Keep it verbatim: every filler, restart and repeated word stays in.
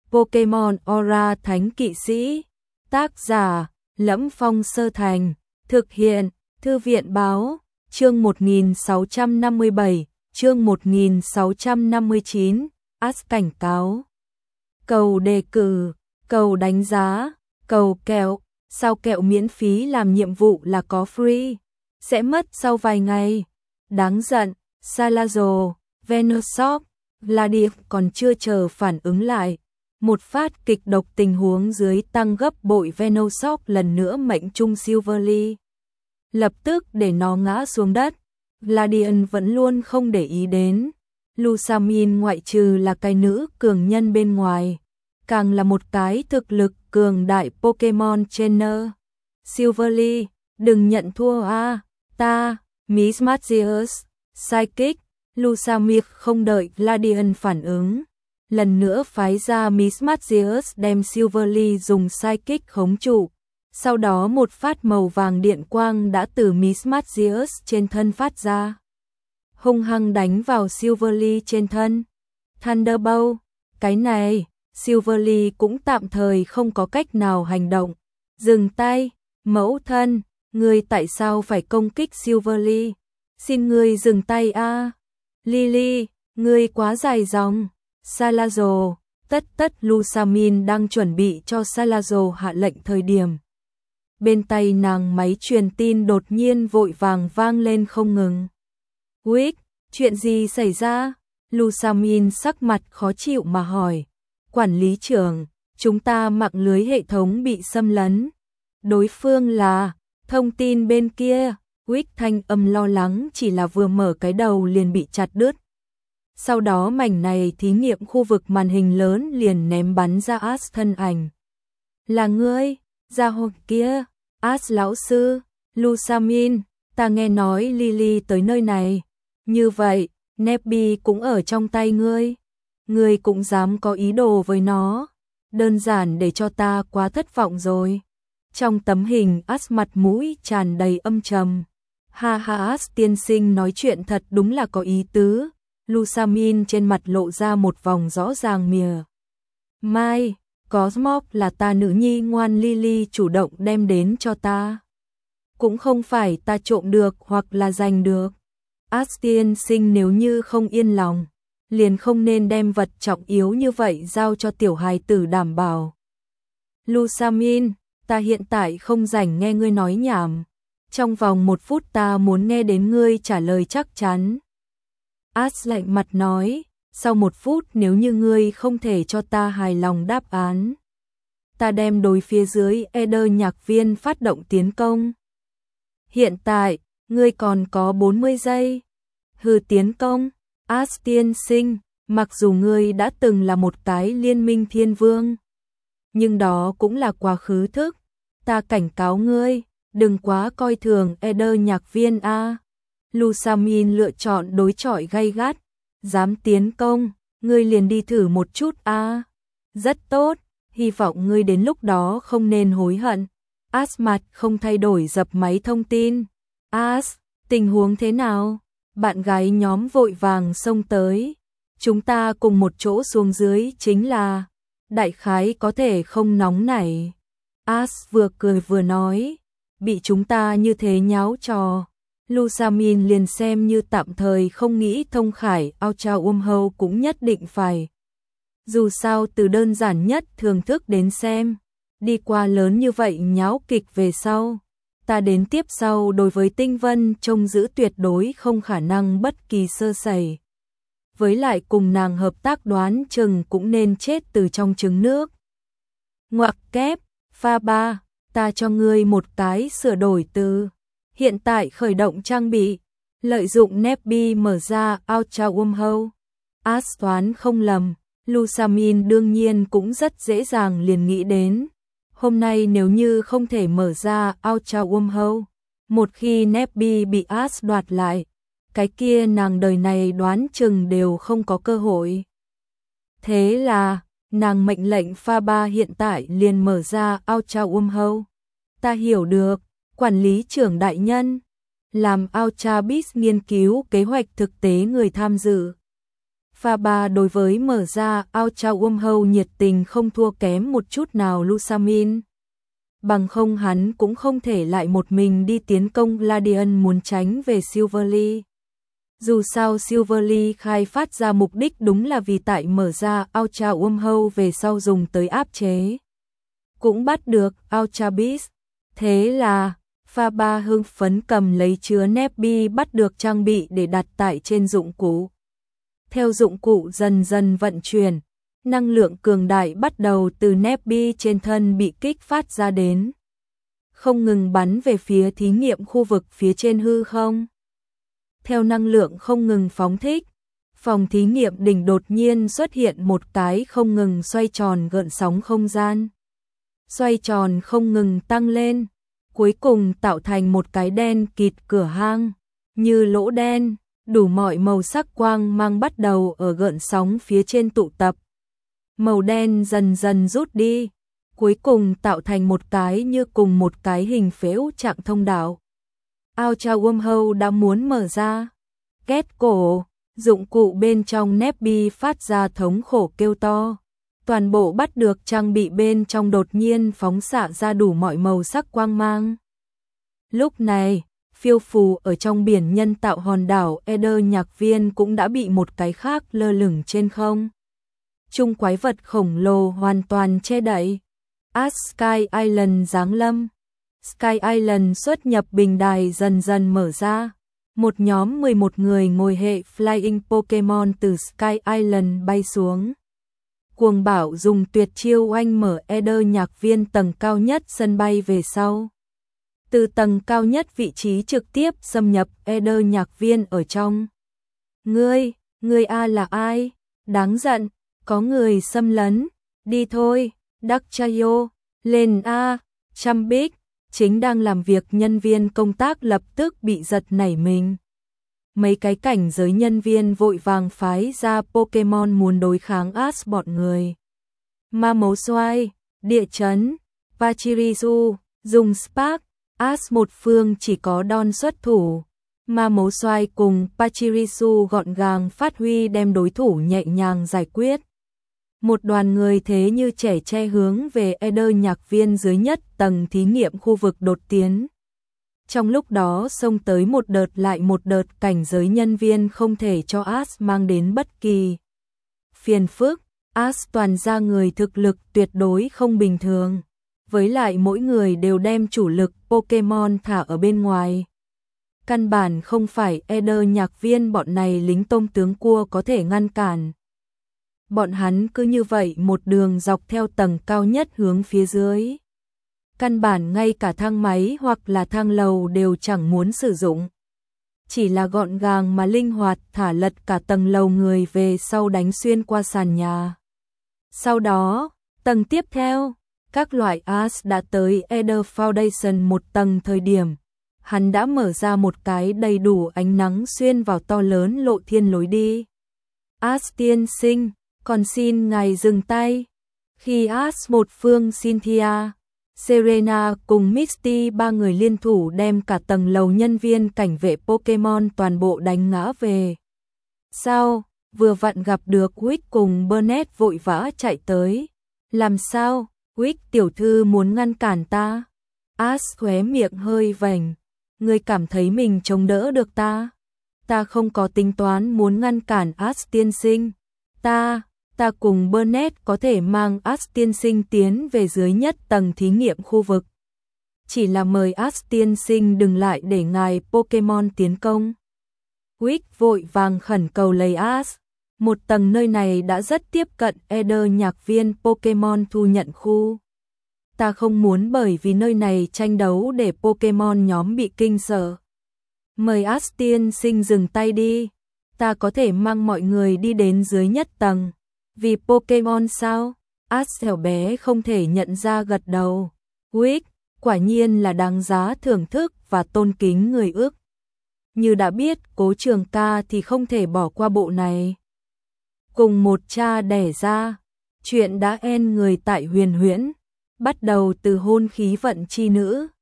Pokemon Aura Thánh Kỵ Sĩ. Tác giả: Lẫm Phong Sơ Thành. Thực hiện: Thư viện báo. Chương một nghìn sáu trăm năm mươi bảy, chương một nghìn sáu trăm năm mươi chín, As cảnh cáo. Cầu đề cử, cầu đánh giá, cầu kẹo, sao kẹo miễn phí làm nhiệm vụ là có free, sẽ mất sau vài ngày. Đáng giận, Salazzo, Venusaur, Vladiv còn chưa chờ phản ứng lại. Một phát kịch độc tình huống dưới tăng gấp bội Venusaur lần nữa mệnh trung Silverly. Lập tức để nó ngã xuống đất. Gladian vẫn luôn không để ý đến. Lusamin ngoại trừ là cái nữ cường nhân bên ngoài, càng là một cái thực lực cường đại Pokemon trainer. Silverly, đừng nhận thua a, ta, Miss Magius, Psychic. Lusamir không đợi Gladian phản ứng, lần nữa phái ra Miss Magius đem Silverly dùng Psychic khống trụ. Sau đó một phát màu vàng điện quang đã từ Miss Magius trên thân phát ra, hung hăng đánh vào Silverly trên thân. Thunderbolt, cái này, Silverly cũng tạm thời không có cách nào hành động. Dừng tay, mẫu thân, ngươi tại sao phải công kích Silverly? Xin ngươi dừng tay a. Lily, ngươi quá dài dòng. Salazzo, tất tất Lusamin đang chuẩn bị cho Salazzo hạ lệnh thời điểm. Bên tay nàng máy truyền tin đột nhiên vội vàng vang lên không ngừng. Wick, chuyện gì xảy ra? Lusamin sắc mặt khó chịu mà hỏi. Quản lý trưởng, chúng ta mạng lưới hệ thống bị xâm lấn. Đối phương là, thông tin bên kia. Wick thanh âm lo lắng chỉ là vừa mở cái đầu liền bị chặt đứt. Sau đó mảnh này thí nghiệm khu vực màn hình lớn liền ném bắn ra As thân ảnh. Là ngươi? Ra hôm kia, As lão sư, Lusamin, ta nghe nói Lily tới nơi này. Như vậy, Nebby cũng ở trong tay ngươi. Ngươi cũng dám có ý đồ với nó. Đơn giản để cho ta quá thất vọng rồi. Trong tấm hình As mặt mũi tràn đầy âm trầm. Ha ha, As tiên sinh nói chuyện thật đúng là có ý tứ. Lusamin trên mặt lộ ra một vòng rõ ràng mỉa mai. Cosmos là ta nữ nhi ngoan, Lily chủ động đem đến cho ta. Cũng không phải ta trộm được hoặc là giành được. As tiên sinh nếu như không yên lòng, liền không nên đem vật trọng yếu như vậy giao cho tiểu hài tử đảm bảo. Lusamin, ta hiện tại không rảnh nghe ngươi nói nhảm. Trong vòng một phút ta muốn nghe đến ngươi trả lời chắc chắn. As lạnh mặt nói. Sau một phút nếu như ngươi không thể cho ta hài lòng đáp án, ta đem đối phía dưới Eder nhạc viên phát động tiến công. Hiện tại, ngươi còn có bốn mươi giây. Hừ, tiến công. As tiên sinh, mặc dù ngươi đã từng là một cái liên minh thiên vương, nhưng đó cũng là quá khứ thức. Ta cảnh cáo ngươi, đừng quá coi thường Eder nhạc viên a. Lusamin lựa chọn đối chọi gay gắt. Dám tiến công, ngươi liền đi thử một chút a. À. Rất tốt, hy vọng ngươi đến lúc đó không nên hối hận. As mặt không thay đổi dập máy thông tin. As, tình huống thế nào? Bạn gái nhóm vội vàng xông tới. Chúng ta cùng một chỗ xuống dưới chính là, đại khái có thể không nóng nảy. As vừa cười vừa nói, bị chúng ta như thế nháo trò. Lusamin liền xem như tạm thời không nghĩ thông khải, Ultra Wormhole cũng nhất định phải. Dù sao từ đơn giản nhất thưởng thức đến xem, đi qua lớn như vậy nháo kịch về sau, ta đến tiếp sau đối với Tinh Vân trông giữ tuyệt đối không khả năng bất kỳ sơ sẩy. Với lại cùng nàng hợp tác đoán chừng cũng nên chết từ trong trứng nước. Ngoặc kép, pha ba, ta cho ngươi một cái sửa đổi từ. Hiện tại khởi động trang bị, lợi dụng Nebby mở ra Ultra Wormhole. As toán không lầm, Lusamin đương nhiên cũng rất dễ dàng liền nghĩ đến. Hôm nay nếu như không thể mở ra Ultra Wormhole, một khi Nebby bị As đoạt lại, cái kia nàng đời này đoán chừng đều không có cơ hội. Thế là, nàng mệnh lệnh pha ba hiện tại liền mở ra Ultra Wormhole. Ta hiểu được. Quản lý trưởng đại nhân, làm Ultra Beast nghiên cứu kế hoạch thực tế người tham dự. Pha ba đối với mở ra ao trao Wormhole nhiệt tình không thua kém một chút nào Lusamin. Bằng không hắn cũng không thể lại một mình đi tiến công Gladian muốn tránh về Silverly. Dù sao Silverly khai phát ra mục đích đúng là vì tại mở ra Ultra Wormhole về sau dùng tới áp chế. Cũng bắt được Ultra Beast. Thế là, Pha ba hưng phấn cầm lấy chứa Nebby bắt được trang bị để đặt tại trên dụng cụ. Theo dụng cụ dần dần vận chuyển, năng lượng cường đại bắt đầu từ Nebby trên thân bị kích phát ra đến. Không ngừng bắn về phía thí nghiệm khu vực phía trên hư không. Theo năng lượng không ngừng phóng thích, phòng thí nghiệm đỉnh đột nhiên xuất hiện một cái không ngừng xoay tròn gợn sóng không gian. Xoay tròn không ngừng tăng lên, cuối cùng tạo thành một cái đen kịt cửa hang, như lỗ đen, đủ mọi màu sắc quang mang bắt đầu ở gợn sóng phía trên tụ tập. Màu đen dần dần rút đi, cuối cùng tạo thành một cái như cùng một cái hình phễu trạng thông đạo. Ultra Wormhole đã muốn mở ra. Két cổ, dụng cụ bên trong Nebby phát ra thống khổ kêu to. Toàn bộ bắt được trang bị bên trong đột nhiên phóng xạ ra đủ mọi màu sắc quang mang. Lúc này, phiêu phù ở trong biển nhân tạo hòn đảo Eder Nhạc Viên cũng đã bị một cái khác lơ lửng trên không. Trung quái vật khổng lồ hoàn toàn che đậy. As Sky Island giáng lâm. Sky Island xuất nhập bình đài dần dần mở ra. Một nhóm mười một người ngồi hệ Flying Pokemon từ Sky Island bay xuống. Cuồng Bảo dùng tuyệt chiêu oanh mở Eder Nhạc Viên tầng cao nhất sân bay về sau. Từ tầng cao nhất vị trí trực tiếp xâm nhập Eder Nhạc Viên ở trong. Ngươi, ngươi A là ai? Đáng giận, có người xâm lấn. Đi thôi, Dakchayo, lên A, Chambik. Chính đang làm việc nhân viên công tác lập tức bị giật nảy mình. Mấy cái cảnh giới nhân viên vội vàng phái ra Pokemon muốn đối kháng As bọn người. Ma mấu xoay, địa chấn, Pachirisu, dùng Spark, As một phương chỉ có Don xuất thủ. Ma mấu xoay cùng Pachirisu gọn gàng phát huy đem đối thủ nhẹ nhàng giải quyết. Một đoàn người thế như trẻ tre hướng về Eder Nhạc Viên dưới nhất tầng thí nghiệm khu vực đột tiến. Trong lúc đó xông tới một đợt lại một đợt cảnh giới nhân viên không thể cho As mang đến bất kỳ phiền phức. As toàn ra người thực lực tuyệt đối không bình thường. Với lại mỗi người đều đem chủ lực Pokemon thả ở bên ngoài. Căn bản không phải Eder Nhạc Viên bọn này lính tôm tướng cua có thể ngăn cản. Bọn hắn cứ như vậy một đường dọc theo tầng cao nhất hướng phía dưới. Căn bản ngay cả thang máy hoặc là thang lầu đều chẳng muốn sử dụng. Chỉ là gọn gàng mà linh hoạt thả lật cả tầng lầu người về sau đánh xuyên qua sàn nhà. Sau đó, tầng tiếp theo, các loại As đã tới Eder Foundation một tầng thời điểm. Hắn đã mở ra một cái đầy đủ ánh nắng xuyên vào to lớn lộ thiên lối đi. As tiên sinh, còn xin ngài dừng tay. Khi As một phương Cynthia, Serena cùng Misty ba người liên thủ đem cả tầng lầu nhân viên cảnh vệ Pokemon toàn bộ đánh ngã về. Sao, vừa vặn gặp được Wick cùng Burnett vội vã chạy tới. Làm sao, Wick tiểu thư muốn ngăn cản ta? As khóe miệng hơi vành. Ngươi cảm thấy mình chống đỡ được ta? Ta không có tính toán muốn ngăn cản As tiên sinh. Ta... Ta cùng Burnett có thể mang As tiên sinh tiến về dưới nhất tầng thí nghiệm khu vực. Chỉ là mời As tiên sinh đừng lại để ngài Pokemon tiến công. Wick vội vàng khẩn cầu lấy As. Một tầng nơi này đã rất tiếp cận Eder Nhạc Viên Pokemon thu nhận khu. Ta không muốn bởi vì nơi này tranh đấu để Pokemon nhóm bị kinh sợ. Mời As tiên sinh dừng tay đi. Ta có thể mang mọi người đi đến dưới nhất tầng. Vì Pokemon sao? As thẻo bé không thể nhận ra gật đầu. Wick, quả nhiên là đáng giá thưởng thức và tôn kính người ước. Như đã biết Cố Trường Ca thì không thể bỏ qua bộ này. Cùng một cha đẻ ra, chuyện đã en người tại huyền huyễn, bắt đầu từ hôn khí vận chi nữ.